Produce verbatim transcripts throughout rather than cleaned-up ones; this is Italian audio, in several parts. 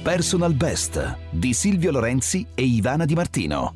Personal Best di Silvio Lorenzi e Ivana Di Martino.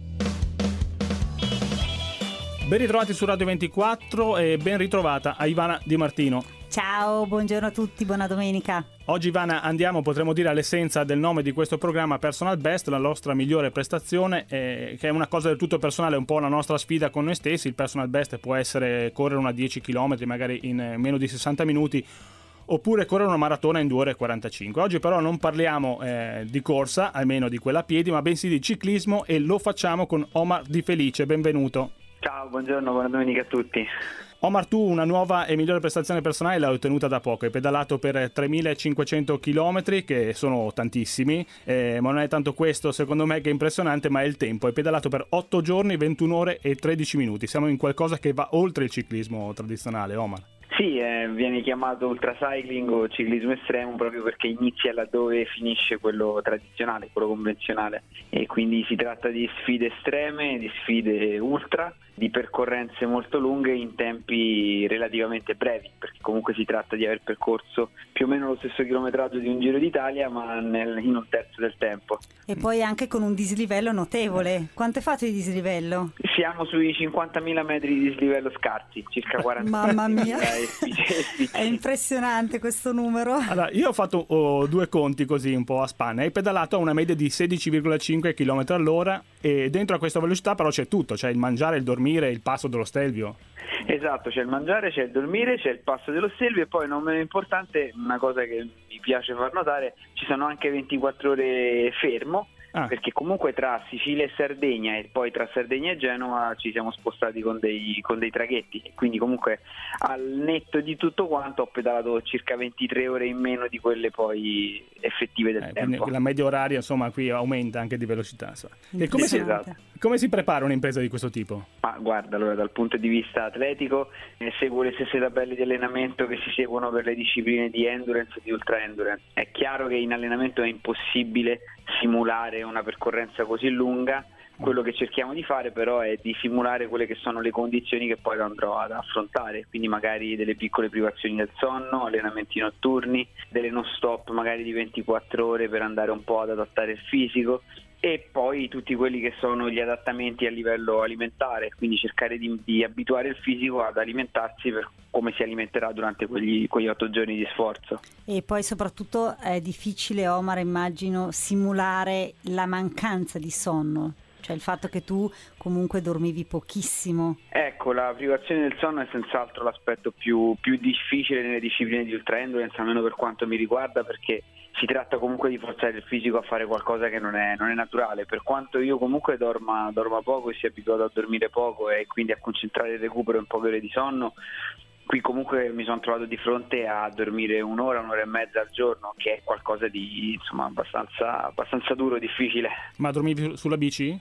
Ben ritrovati su Radio ventiquattro e ben ritrovata a Ivana Di Martino. Ciao, buongiorno a tutti, buona domenica. Oggi, Ivana, andiamo, potremmo dire, all'essenza del nome di questo programma, Personal Best, la nostra migliore prestazione, eh, che è una cosa del tutto personale, un po' la nostra sfida con noi stessi. Il Personal Best può essere correre una dieci chilometri, magari in meno di sessanta minuti, oppure correre una maratona in due ore e quarantacinque. Oggi però non parliamo eh, di corsa, almeno di quella a piedi, ma bensì di ciclismo, e lo facciamo con Omar Di Felice. Benvenuto. Ciao, buongiorno, buona domenica a tutti. Omar, tu una nuova e migliore prestazione personale l'hai ottenuta da poco. Hai pedalato per tremilacinquecento chilometri, che sono tantissimi, eh, ma non è tanto questo secondo me che è impressionante, ma è il tempo. Hai pedalato per otto giorni, ventuno ore e tredici minuti. Siamo in qualcosa che va oltre il ciclismo tradizionale, Omar. Sì, eh, viene chiamato ultracycling o ciclismo estremo proprio perché inizia laddove finisce quello tradizionale, quello convenzionale, e quindi si tratta di sfide estreme, di sfide ultra, di percorrenze molto lunghe in tempi relativamente brevi, perché comunque si tratta di aver percorso più o meno lo stesso chilometraggio di un Giro d'Italia, ma nel, in un terzo del tempo. E poi anche con un dislivello notevole. Quanto hai fatto di dislivello? Siamo sui cinquantamila metri di dislivello scarsi, circa quaranta. Mamma mia, metri. È impressionante questo numero. Allora, io ho fatto oh, due conti così un po' a spanne. Hai pedalato a una media di sedici virgola cinque chilometri all'ora e dentro a questa velocità però c'è tutto, c'è il mangiare, il dormire, il passo dello Stelvio. Esatto, c'è il mangiare, c'è il dormire, c'è il passo dello Stelvio e poi, non meno importante, una cosa che mi piace far notare, ci sono anche ventiquattro ore fermo. Ah. Perché comunque tra Sicilia e Sardegna e poi tra Sardegna e Genova ci siamo spostati con dei, con dei traghetti, quindi comunque al netto di tutto quanto ho pedalato circa ventitré ore in meno di quelle poi effettive del eh, tempo. La media oraria insomma qui aumenta anche di velocità. E come, sì, si, esatto. come si prepara un'impresa di questo tipo? Ma guarda, allora dal punto di vista atletico eh, seguo le stesse tabelle di allenamento che si seguono per le discipline di endurance e di ultra endurance. È chiaro che in allenamento è impossibile simulare una percorrenza così lunga. Quello che cerchiamo di fare però è di simulare quelle che sono le condizioni che poi andrò ad affrontare, quindi magari delle piccole privazioni del sonno, allenamenti notturni, delle non stop magari di ventiquattro ore per andare un po' ad adattare il fisico, e poi tutti quelli che sono gli adattamenti a livello alimentare, quindi cercare di, di abituare il fisico ad alimentarsi per come si alimenterà durante quegli, quegli otto giorni di sforzo. E poi soprattutto è difficile, Omar, immagino, simulare la mancanza di sonno, cioè il fatto che tu comunque dormivi pochissimo. Ecco, la privazione del sonno è senz'altro l'aspetto più, più difficile nelle discipline di ultra endurance, almeno per quanto mi riguarda, perché si tratta comunque di forzare il fisico a fare qualcosa che non è, non è naturale. Per quanto io comunque dorma, dorma poco e sia abituato a dormire poco e quindi a concentrare il recupero in poche ore di sonno, qui comunque mi sono trovato di fronte a dormire un'ora, un'ora e mezza al giorno, che è qualcosa di insomma abbastanza, abbastanza duro, difficile. Ma dormivi sulla bici?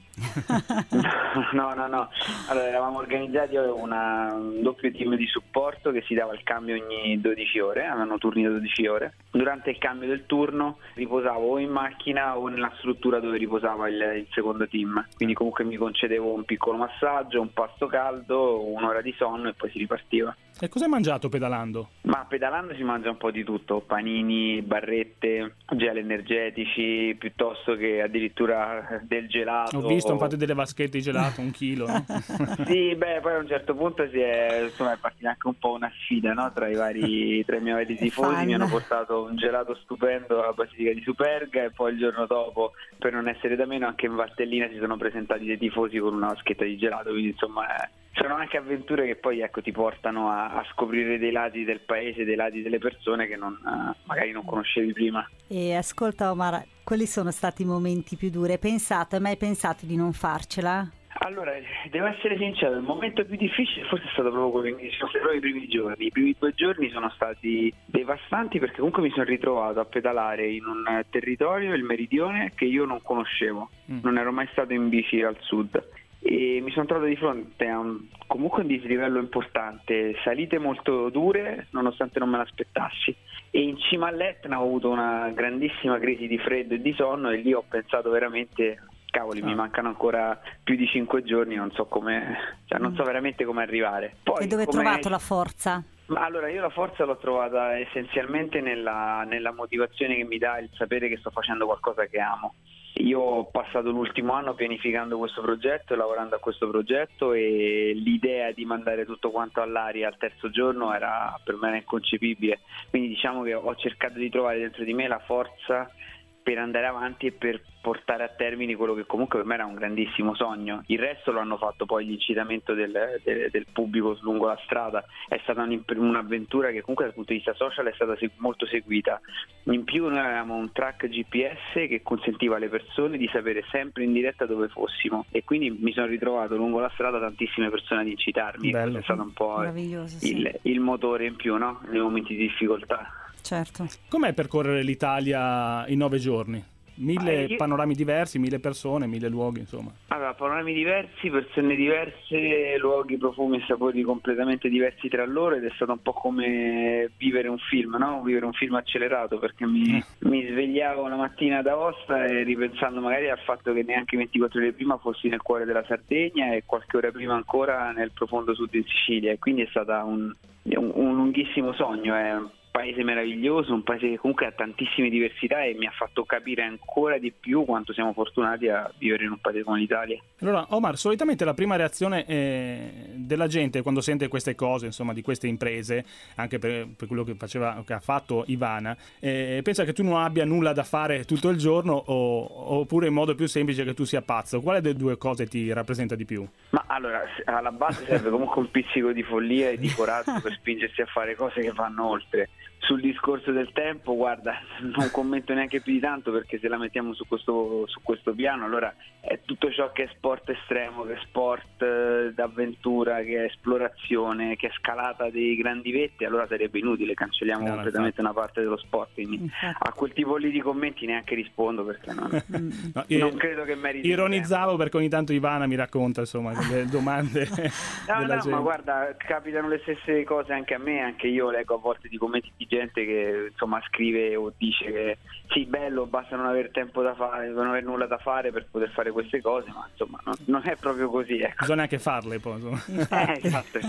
No, no, no. Allora eravamo organizzati una, un doppio team di supporto che si dava il cambio ogni dodici ore, avevano turni da dodici ore. Durante il cambio del turno riposavo o in macchina o nella struttura dove riposava il, il secondo team, quindi comunque mi concedevo un piccolo massaggio, un pasto caldo, un'ora di sonno e poi si ripartiva. E cosa hai mangiato pedalando? Ma pedalando si mangia un po' di tutto, panini, barrette, gel energetici, piuttosto che addirittura del gelato. Ho visto, infatti, delle vaschette di gelato, un chilo. No? Sì, beh, poi a un certo punto si è, insomma, è partita anche un po' una sfida, no? Tra i vari, tra i miei vari tifosi. Mi hanno portato un gelato stupendo alla Basilica di Superga e poi il giorno dopo, per non essere da meno, anche in Valtellina si sono presentati dei tifosi con una vaschetta di gelato, quindi insomma è... sono anche avventure che poi ecco ti portano a, a scoprire dei lati del paese, dei lati delle persone che non, uh, magari non conoscevi prima. E ascolta Omar, quali sono stati i momenti più duri? Hai pensato, hai mai pensato di non farcela? Allora, devo essere sincero, il momento più difficile forse è stato proprio quello che sono stati proprio i primi giorni. I primi due giorni sono stati devastanti perché comunque mi sono ritrovato a pedalare in un territorio, il meridione, che io non conoscevo. Mm. Non ero mai stato in bici al sud. E mi sono trovato di fronte a un, comunque un dislivello importante, salite molto dure nonostante non me l'aspettassi, e in cima all'Etna ho avuto una grandissima crisi di freddo e di sonno e lì ho pensato veramente, cavoli, ah. mi mancano ancora più di cinque giorni, non so come, cioè non so veramente come arrivare. Poi, e dove hai come... trovato la forza? Ma allora io la forza l'ho trovata essenzialmente nella, nella motivazione che mi dà il sapere che sto facendo qualcosa che amo. Io ho passato l'ultimo anno pianificando questo progetto e lavorando a questo progetto, e l'idea di mandare tutto quanto all'aria al terzo giorno era per me era inconcepibile. Quindi diciamo che ho cercato di trovare dentro di me la forza per andare avanti e per portare a termine quello che comunque per me era un grandissimo sogno. Il resto lo hanno fatto poi l'incitamento del, del, del pubblico lungo la strada. È stata un'avventura che comunque dal punto di vista social è stata molto seguita. In più noi avevamo un track G P S che consentiva alle persone di sapere sempre in diretta dove fossimo, e quindi mi sono ritrovato lungo la strada tantissime persone ad incitarmi. Bello. È stato un po' il, sì. il motore in più, no? Nei momenti di difficoltà. Certo. Com'è percorrere l'Italia in nove giorni? Mille io... panorami diversi, mille persone, mille luoghi, insomma. Allora, panorami diversi, persone diverse, luoghi, profumi e sapori completamente diversi tra loro, ed è stato un po' come vivere un film, no? Vivere un film accelerato, perché mi, eh. mi svegliavo la mattina da Aosta e ripensando magari al fatto che neanche ventiquattro ore prima fossi nel cuore della Sardegna e qualche ora prima ancora nel profondo sud di Sicilia, e quindi è stato un, un, un lunghissimo sogno. È un paese meraviglioso, un paese che comunque ha tantissime diversità, e mi ha fatto capire ancora di più quanto siamo fortunati a vivere in un paese come l'Italia. Allora, Omar, solitamente la prima reazione eh, della gente quando sente queste cose, insomma, di queste imprese, anche per, per quello che faceva, che ha fatto Ivana, eh, pensa che tu non abbia nulla da fare tutto il giorno, o, oppure in modo più semplice che tu sia pazzo. Quale delle due cose ti rappresenta di più? Ma allora, alla base serve comunque un pizzico di follia e di coraggio per spingersi a fare cose che vanno oltre. Sul discorso del tempo, guarda, non commento neanche più di tanto, perché se la mettiamo su questo, su questo piano, allora è tutto ciò che è sport estremo, che è sport eh, d'avventura, che è esplorazione, che è scalata dei grandi vette, allora sarebbe inutile, cancelliamo no, completamente infatti. Una parte dello sport, quindi infatti. A quel tipo lì di commenti neanche rispondo, perché non, no, non credo che meriti. Ironizzavo perché ogni tanto Ivana mi racconta, insomma, le domande no, della no, gente. Ma guarda, capitano le stesse cose anche a me, anche io leggo a volte di commenti di gente che insomma scrive o dice che sì, bello, basta non avere tempo da fare, non avere nulla da fare per poter fare queste cose, ma insomma non, non è proprio così, ecco. Bisogna anche farle poi, eh, esatto.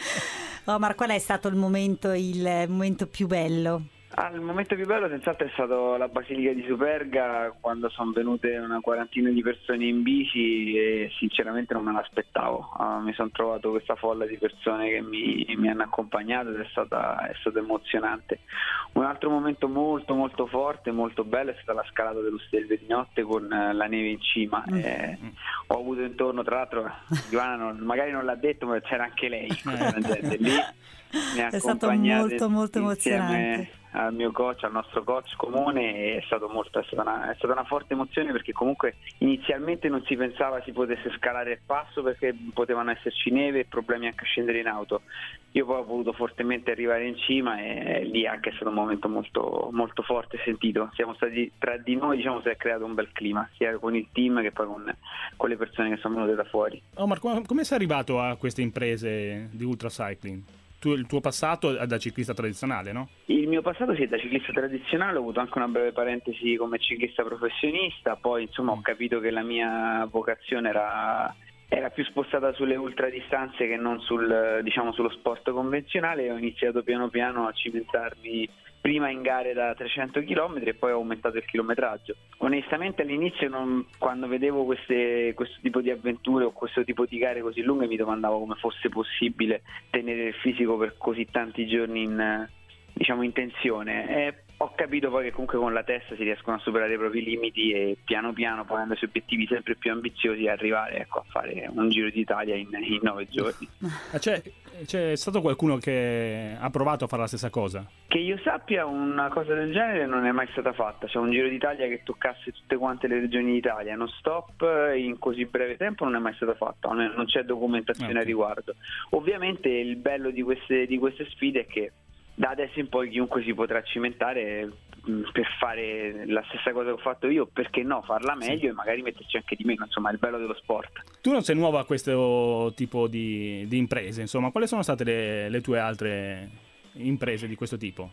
Omar, qual è stato il momento il momento più bello? Ah, il momento più bello senz'altro è stato la Basilica di Superga, quando sono venute una quarantina di persone in bici, e sinceramente non me l'aspettavo. Uh, mi sono trovato questa folla di persone che mi, mi hanno accompagnato, ed è stata è stato emozionante. Un altro momento molto molto forte, molto bello, è stata la scalata dello Stelvio di notte con la neve in cima. Mm. Eh, ho avuto intorno, tra l'altro, Ivana non, magari non l'ha detto, ma c'era anche lei, questa gente lì. Mi ha è stato molto molto emozionante. Al mio coach, al nostro coach comune, è stato molto è stata, una, è stata una forte emozione, perché comunque inizialmente non si pensava si potesse scalare il passo, perché potevano esserci neve e problemi anche a scendere in auto. Io poi ho voluto fortemente arrivare in cima, e lì anche è stato un momento molto molto forte e sentito. Siamo stati tra di noi, diciamo, si è creato un bel clima, sia con il team che poi con, con le persone che sono venute da fuori. Omar, come sei arrivato a queste imprese di ultracycling? Tu, il tuo passato è da ciclista tradizionale, no? Il mio passato sì, è da ciclista tradizionale, ho avuto anche una breve parentesi come ciclista professionista, poi insomma ho capito che la mia vocazione era, era più spostata sulle ultradistanze che non sul, diciamo, sullo sport convenzionale, e ho iniziato piano piano a cimentarmi prima in gare da trecento chilometri e poi ho aumentato il chilometraggio. Onestamente all'inizio non, quando vedevo queste, questo tipo di avventure o questo tipo di gare così lunghe, mi domandavo come fosse possibile tenere il fisico per così tanti giorni in, diciamo, in tensione. E ho capito poi che comunque con la testa si riescono a superare i propri limiti, e piano piano, ponendosi obiettivi sempre più ambiziosi, arrivare, ecco, a fare un Giro d'Italia in, in nove giorni. C'è, c'è stato qualcuno che ha provato a fare la stessa cosa? Che io sappia, una cosa del genere non è mai stata fatta. C'è un Giro d'Italia che toccasse tutte quante le regioni d'Italia, non stop, in così breve tempo non è mai stata fatta, non c'è documentazione okay. a riguardo. Ovviamente il bello di queste, di queste sfide è che da adesso in poi chiunque si potrà cimentare per fare la stessa cosa che ho fatto io, perché no, farla meglio sì. e magari metterci anche di meno, insomma, è il bello dello sport. Tu non sei nuovo a questo tipo di, di imprese, insomma, quali sono state le, le tue altre imprese di questo tipo?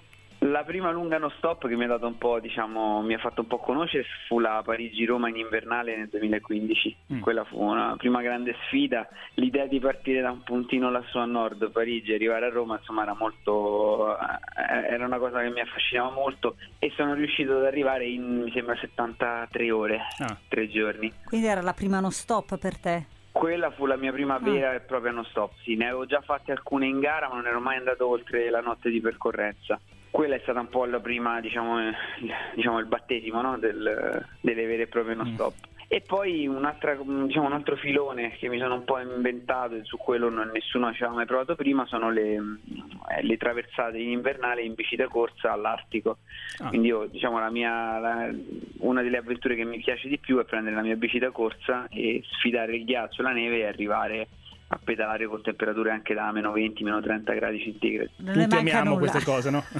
La prima lunga non stop che mi ha dato un po', diciamo, mi ha fatto un po' conoscere fu la Parigi-Roma in invernale nel duemilaquindici. Mm. Quella fu una prima grande sfida. L'idea di partire da un puntino lassù a nord, Parigi, e arrivare a Roma, insomma, era molto, era una cosa che mi affascinava molto, e sono riuscito ad arrivare in, mi sembra, settantatré ore, ah. tre giorni. Quindi era la prima non stop per te? Quella fu la mia prima vera e propria non stop, sì, ne avevo già fatte alcune in gara, ma non ero mai andato oltre la notte di percorrenza. Quella è stata un po' la prima, diciamo, diciamo il battesimo, no? Del, delle vere e proprie non stop. Mm. E poi un'altra, diciamo, un altro filone che mi sono un po' inventato, e su quello non, nessuno ci aveva mai provato prima, sono le, le traversate in invernale in bici da corsa all'Artico. Ah. Quindi io, diciamo, la mia, la, una delle avventure che mi piace di più è prendere la mia bici da corsa e sfidare il ghiaccio, la neve, e arrivare a pedalare con temperature anche da meno venti, meno trenta gradi centigradi. Non Tutti amiamo nulla. Queste cose, no?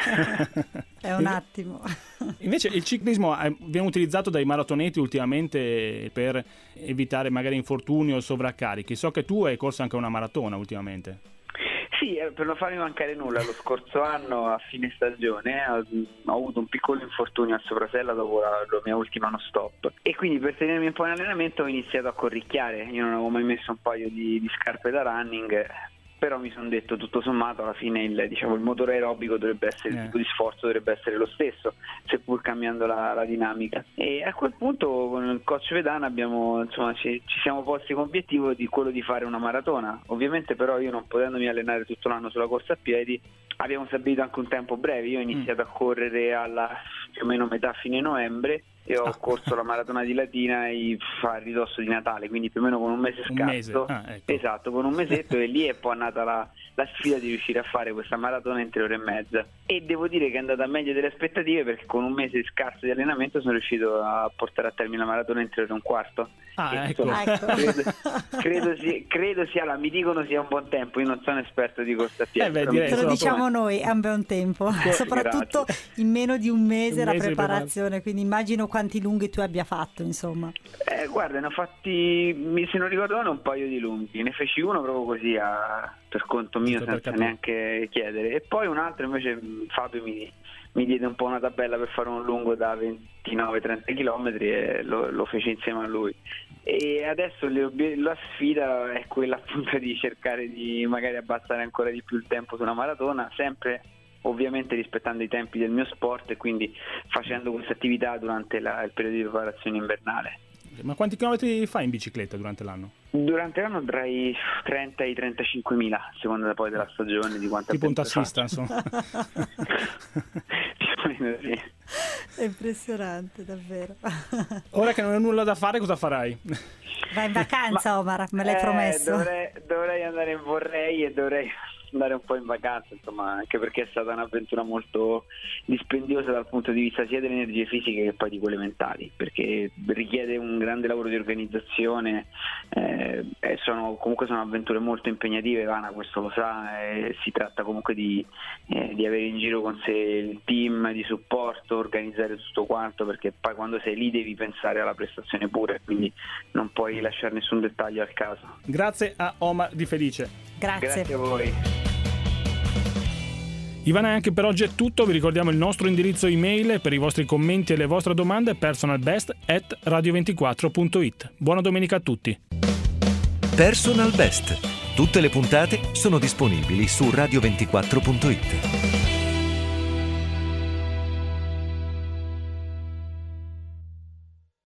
È un attimo. Invece il ciclismo viene utilizzato dai maratoneti ultimamente per evitare magari infortuni o sovraccarichi. So che tu hai corso anche una maratona ultimamente. Sì, per non farmi mancare nulla, lo scorso anno a fine stagione ho, ho avuto un piccolo infortunio al soprasella dopo la, la mia ultima non stop, e quindi per tenermi un po' in allenamento ho iniziato a corricchiare. Io non avevo mai messo un paio di, di scarpe da running, però mi sono detto, tutto sommato, alla fine il, diciamo, il motore aerobico dovrebbe essere, il tipo di sforzo dovrebbe essere lo stesso, seppur cambiando la, la dinamica. E a quel punto con il coach Vedana abbiamo, insomma, ci, ci siamo posti come obiettivo di quello di fare una maratona. Ovviamente però io, non potendomi allenare tutto l'anno sulla corsa a piedi, abbiamo stabilito anche un tempo breve. Io ho iniziato mm. a correre alla più o meno metà fine novembre e ho corso la maratona di Latina a ridosso di Natale, quindi più o meno con un mese scarso. Un mese. Ah, ecco. Esatto, con un mesetto, e lì è poi nata la, la sfida di riuscire a fare questa maratona in tre ore e mezza. E devo dire che è andata meglio delle aspettative, perché con un mese scarso di allenamento sono riuscito a portare a termine la maratona in tre ore e un quarto. Ah, ecco. ecco. Credo, credo, sia, credo sia, la, mi dicono sia un buon tempo. Io non sono esperto di corsa a piedi. Eh beh, te lo diciamo noi, è un buon tempo. Soprattutto grazie. In meno di un mese un la mese preparazione, per... quindi immagino quanti lunghi tu abbia fatto, insomma. Eh, guarda, ne ho fatti, se non ricordo male, un paio di lunghi. Ne feci uno proprio così a, per conto mio, senza capire. Neanche chiedere. E poi un altro invece Fabio mi, mi diede un po' una tabella per fare un lungo da ventinove trenta chilometri, e lo, lo feci insieme a lui. E adesso le, la sfida è quella, appunto, di cercare di magari abbassare ancora di più il tempo su una maratona, sempre ovviamente rispettando i tempi del mio sport, e quindi facendo questa attività durante la, il periodo di preparazione invernale. Ma quanti chilometri fai in bicicletta durante l'anno? Durante l'anno tra i trenta e i trentacinquemila, a seconda poi della stagione, di quanto tipo un tassista, insomma. Sì. È impressionante, davvero. Ora che non hai nulla da fare, cosa farai? Vai in vacanza, Ma, Omar, me l'hai eh, promesso. Dovrei, dovrei andare in vorrei e dovrei andare un po' in vacanza, insomma, anche perché è stata un'avventura molto dispendiosa dal punto di vista sia delle energie fisiche che poi di quelle mentali, perché richiede un grande lavoro di organizzazione, eh, sono, comunque sono avventure molto impegnative. Ivana questo lo sa, eh, si tratta comunque di, eh, di avere in giro con sé il team di supporto, organizzare tutto quanto, perché poi quando sei lì devi pensare alla prestazione pure, quindi non puoi lasciare nessun dettaglio al caso. Grazie a Omar Di Felice. Grazie. Grazie a voi. Ivana, anche per oggi è tutto. Vi ricordiamo il nostro indirizzo email per i vostri commenti e le vostre domande: personalbest at radio ventiquattro punto it. Buona domenica a tutti. Personal Best. Tutte le puntate sono disponibili su radio ventiquattro punto it.